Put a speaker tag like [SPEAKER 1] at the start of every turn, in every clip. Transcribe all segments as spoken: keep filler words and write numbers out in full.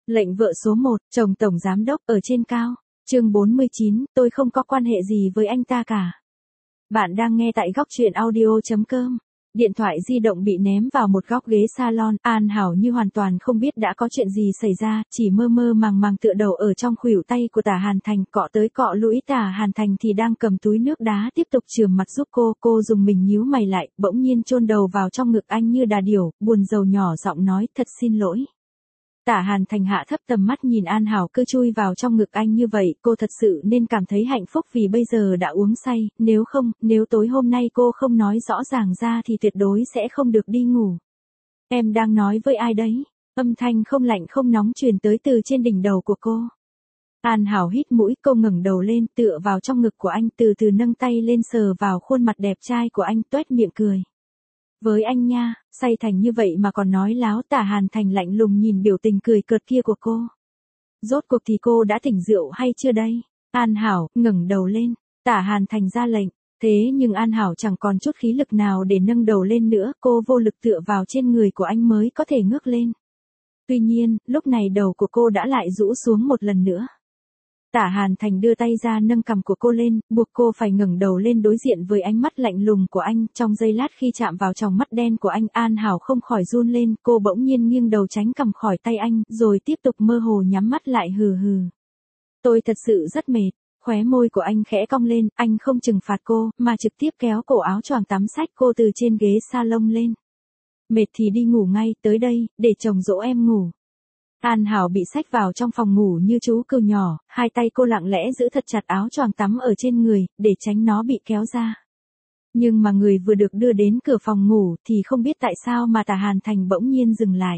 [SPEAKER 1] Lệnh vợ số một, chồng tổng giám đốc ở trên cao. Chương bốn mươi chín, tôi không có quan hệ gì với anh ta cả. Bạn đang nghe tại góc truyện audio chấm com. Điện thoại di động bị ném vào một góc ghế salon, An Hảo như hoàn toàn không biết đã có chuyện gì xảy ra, chỉ mơ mơ màng màng tựa đầu ở trong khuỷu tay của Tả Hàn Thành, cọ tới cọ lui. Tả Hàn Thành thì đang cầm túi nước đá tiếp tục chườm mặt giúp cô, cô dùng mình nhíu mày lại, bỗng nhiên chôn đầu vào trong ngực anh như đà điểu, buồn rầu nhỏ giọng nói, thật xin lỗi. Tả Hàn Thành hạ thấp tầm mắt nhìn An Hảo cứ chui vào trong ngực anh như vậy, cô thật sự nên cảm thấy hạnh phúc vì bây giờ đã uống say, nếu không, nếu tối hôm nay cô không nói rõ ràng ra thì tuyệt đối sẽ không được đi ngủ. Em đang nói với ai đấy? Âm thanh không lạnh không nóng truyền tới từ trên đỉnh đầu của cô. An Hảo hít mũi, cô ngẩng đầu lên, tựa vào trong ngực của anh, từ từ nâng tay lên sờ vào khuôn mặt đẹp trai của anh, toét miệng cười. Với anh nha, say thành như vậy mà còn nói láo. Tả Hàn Thành lạnh lùng nhìn biểu tình cười cợt kia của cô. Rốt cuộc thì cô đã tỉnh rượu hay chưa đây? An Hảo, ngẩng đầu lên. Tả Hàn Thành ra lệnh. Thế nhưng An Hảo chẳng còn chút khí lực nào để nâng đầu lên nữa, cô vô lực tựa vào trên người của anh mới có thể ngước lên. Tuy nhiên, lúc này đầu của cô đã lại rũ xuống một lần nữa. Tả Hàn Thành đưa tay ra nâng cằm của cô lên, buộc cô phải ngẩng đầu lên đối diện với ánh mắt lạnh lùng của anh. Trong giây lát khi chạm vào tròng mắt đen của anh, An Hảo không khỏi run lên, cô bỗng nhiên nghiêng đầu tránh cằm khỏi tay anh, rồi tiếp tục mơ hồ nhắm mắt lại hừ hừ. Tôi thật sự rất mệt. Khóe môi của anh khẽ cong lên, anh không trừng phạt cô, mà trực tiếp kéo cổ áo choàng tắm xách cô từ trên ghế salon lên. Mệt thì đi ngủ ngay, tới đây, để chồng dỗ em ngủ. An Hảo bị xách vào trong phòng ngủ như chú cừu nhỏ, hai tay cô lặng lẽ giữ thật chặt áo choàng tắm ở trên người, để tránh nó bị kéo ra. Nhưng mà người vừa được đưa đến cửa phòng ngủ thì không biết tại sao mà Tả Hàn Thành bỗng nhiên dừng lại.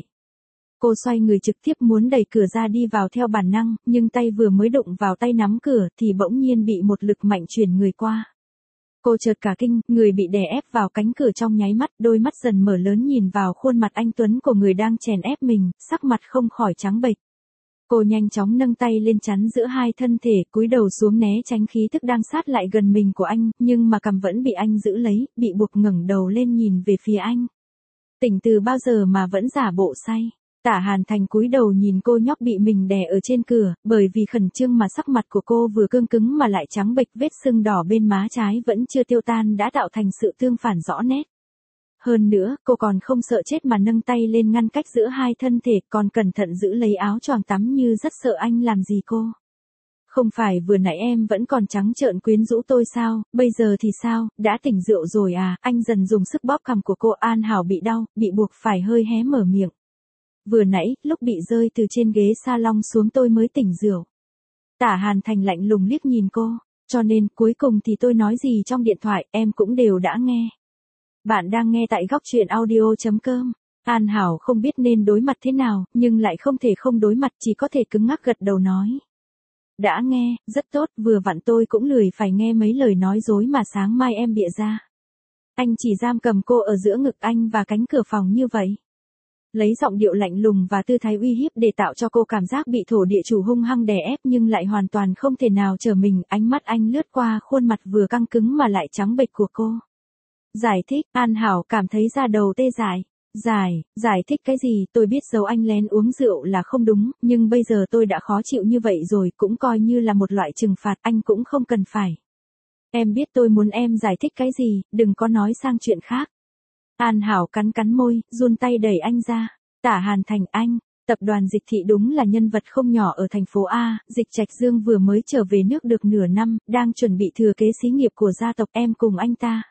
[SPEAKER 1] Cô xoay người trực tiếp muốn đẩy cửa ra đi vào theo bản năng, nhưng tay vừa mới đụng vào tay nắm cửa thì bỗng nhiên bị một lực mạnh chuyển người qua. Cô chợt cả kinh, người bị đè ép vào cánh cửa trong nháy mắt, đôi mắt dần mở lớn nhìn vào khuôn mặt anh tuấn của người đang chèn ép mình, sắc mặt không khỏi trắng bệch. Cô nhanh chóng nâng tay lên chắn giữa hai thân thể, cúi đầu xuống né tránh khí tức đang sát lại gần mình của anh, nhưng mà cằm vẫn bị anh giữ lấy, bị buộc ngẩng đầu lên nhìn về phía anh. Tỉnh từ bao giờ mà vẫn giả bộ say? Tả Hàn Thành cúi đầu nhìn cô nhóc bị mình đè ở trên cửa, bởi vì khẩn trương mà sắc mặt của cô vừa cương cứng mà lại trắng bệch, vết sưng đỏ bên má trái vẫn chưa tiêu tan đã tạo thành sự tương phản rõ nét. Hơn nữa, cô còn không sợ chết mà nâng tay lên ngăn cách giữa hai thân thể, còn cẩn thận giữ lấy áo choàng tắm như rất sợ anh làm gì cô. Không phải vừa nãy em vẫn còn trắng trợn quyến rũ tôi sao, bây giờ thì sao, đã tỉnh rượu rồi à? Anh dần dùng sức bóp cằm của cô. An Hảo bị đau, bị buộc phải hơi hé mở miệng. Vừa nãy, lúc bị rơi từ trên ghế salon xuống tôi mới tỉnh rượu. Tả Hàn Thành lạnh lùng liếc nhìn cô, cho nên cuối cùng thì tôi nói gì trong điện thoại em cũng đều đã nghe. Bạn đang nghe tại góc truyện audio chấm com. An Hảo không biết nên đối mặt thế nào, nhưng lại không thể không đối mặt, chỉ có thể cứng ngắc gật đầu nói. Đã nghe, rất tốt, vừa vặn tôi cũng lười phải nghe mấy lời nói dối mà sáng mai em bịa ra. Anh chỉ giam cầm cô ở giữa ngực anh và cánh cửa phòng như vậy. Lấy giọng điệu lạnh lùng và tư thái uy hiếp để tạo cho cô cảm giác bị thổ địa chủ hung hăng đè ép nhưng lại hoàn toàn không thể nào trở mình. Ánh mắt anh lướt qua khuôn mặt vừa căng cứng mà lại trắng bệch của cô. Giải thích, An Hảo cảm thấy da đầu tê dại. Giải, giải thích cái gì? Tôi biết giấu anh lén uống rượu là không đúng, nhưng bây giờ tôi đã khó chịu như vậy rồi, cũng coi như là một loại trừng phạt, anh cũng không cần phải. Em biết tôi muốn em giải thích cái gì, đừng có nói sang chuyện khác. An Hảo cắn cắn môi, run tay đẩy anh ra. Tả Hàn Thành, anh, tập đoàn Dịch Thị đúng là nhân vật không nhỏ ở thành phố A, Dịch Trạch Dương vừa mới trở về nước được nửa năm, đang chuẩn bị thừa kế xí nghiệp của gia tộc, em cùng anh ta.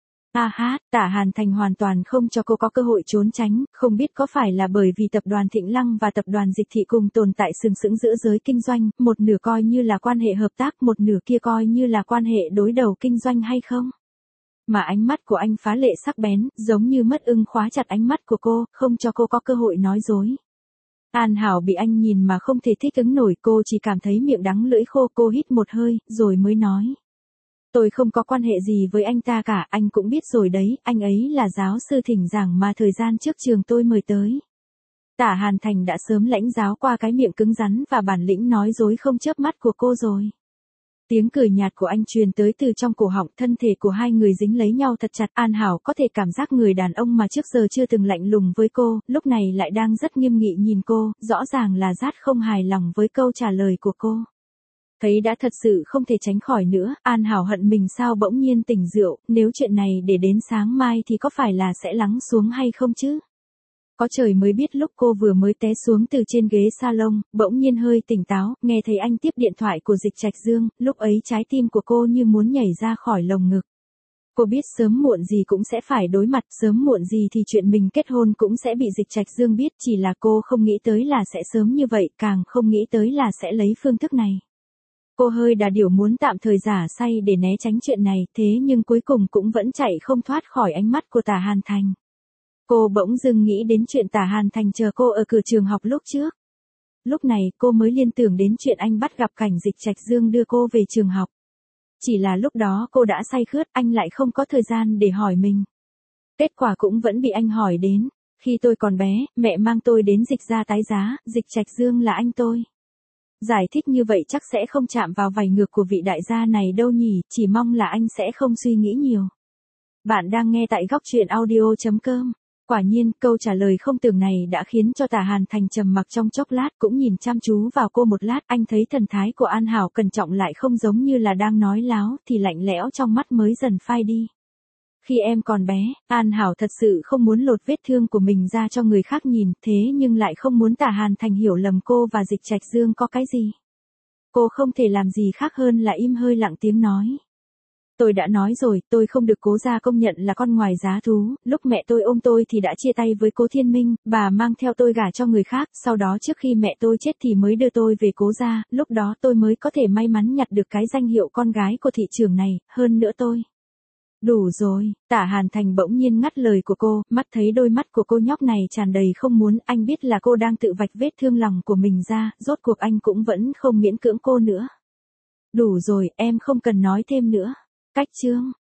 [SPEAKER 1] A hát, Tả Hàn Thành hoàn toàn không cho cô có cơ hội trốn tránh, không biết có phải là bởi vì tập đoàn Thịnh Lăng và tập đoàn Dịch Thị cùng tồn tại sừng sững giữa giới kinh doanh, một nửa coi như là quan hệ hợp tác, một nửa kia coi như là quan hệ đối đầu kinh doanh hay không? Mà ánh mắt của anh phá lệ sắc bén, giống như mất ưng khóa chặt ánh mắt của cô, không cho cô có cơ hội nói dối. An Hảo bị anh nhìn mà không thể thích ứng nổi, cô chỉ cảm thấy miệng đắng lưỡi khô. Cô hít một hơi, rồi mới nói. Tôi không có quan hệ gì với anh ta cả, anh cũng biết rồi đấy, anh ấy là giáo sư thỉnh giảng mà thời gian trước trường tôi mời tới. Tả Hàn Thành đã sớm lãnh giáo qua cái miệng cứng rắn và bản lĩnh nói dối không chớp mắt của cô rồi. Tiếng cười nhạt của anh truyền tới từ trong cổ họng, thân thể của hai người dính lấy nhau thật chặt. An Hảo có thể cảm giác người đàn ông mà trước giờ chưa từng lạnh lùng với cô, lúc này lại đang rất nghiêm nghị nhìn cô, rõ ràng là Dát không hài lòng với câu trả lời của cô. Thấy đã thật sự không thể tránh khỏi nữa, An Hảo hận mình sao bỗng nhiên tỉnh rượu, nếu chuyện này để đến sáng mai thì có phải là sẽ lắng xuống hay không chứ? Có trời mới biết lúc cô vừa mới té xuống từ trên ghế salon, bỗng nhiên hơi tỉnh táo, nghe thấy anh tiếp điện thoại của Dịch Trạch Dương, lúc ấy trái tim của cô như muốn nhảy ra khỏi lồng ngực. Cô biết sớm muộn gì cũng sẽ phải đối mặt, sớm muộn gì thì chuyện mình kết hôn cũng sẽ bị Dịch Trạch Dương biết, chỉ là cô không nghĩ tới là sẽ sớm như vậy, càng không nghĩ tới là sẽ lấy phương thức này. Cô hơi đà điểu muốn tạm thời giả say để né tránh chuyện này, thế nhưng cuối cùng cũng vẫn chạy không thoát khỏi ánh mắt của Tả Hàn Thành. Cô bỗng dưng nghĩ đến chuyện Tả Hàn Thành chờ cô ở cửa trường học lúc trước. Lúc này cô mới liên tưởng đến chuyện anh bắt gặp cảnh Dịch Trạch Dương đưa cô về trường học. Chỉ là lúc đó cô đã say khướt, anh lại không có thời gian để hỏi mình. Kết quả cũng vẫn bị anh hỏi đến. Khi tôi còn bé, mẹ mang tôi đến Dịch gia tái giá, Dịch Trạch Dương là anh tôi. Giải thích như vậy chắc sẽ không chạm vào vảy ngược của vị đại gia này đâu nhỉ, chỉ mong là anh sẽ không suy nghĩ nhiều. Bạn đang nghe tại góc truyện audio chấm com. Quả nhiên, câu trả lời không tưởng này đã khiến cho Tả Hàn Thành trầm mặc trong chốc lát, cũng nhìn chăm chú vào cô một lát, anh thấy thần thái của An Hảo cẩn trọng lại không giống như là đang nói láo, thì lạnh lẽo trong mắt mới dần phai đi. Khi em còn bé, An Hảo thật sự không muốn lột vết thương của mình ra cho người khác nhìn, thế nhưng lại không muốn Tả Hàn Thành hiểu lầm cô và Dịch Trạch Dương có cái gì. Cô không thể làm gì khác hơn là im hơi lặng tiếng nói. Tôi đã nói rồi, tôi không được Cố gia công nhận là con ngoài giá thú, lúc mẹ tôi ôm tôi thì đã chia tay với Cố Thiên Minh, bà mang theo tôi gả cho người khác, sau đó trước khi mẹ tôi chết thì mới đưa tôi về Cố gia, lúc đó tôi mới có thể may mắn nhặt được cái danh hiệu con gái của thị trường này, hơn nữa tôi. Đủ rồi, Tả Hàn Thành bỗng nhiên ngắt lời của cô, mắt thấy đôi mắt của cô nhóc này tràn đầy không muốn, anh biết là cô đang tự vạch vết thương lòng của mình ra, rốt cuộc anh cũng vẫn không miễn cưỡng cô nữa. Đủ rồi, em không cần nói thêm nữa. Cách chương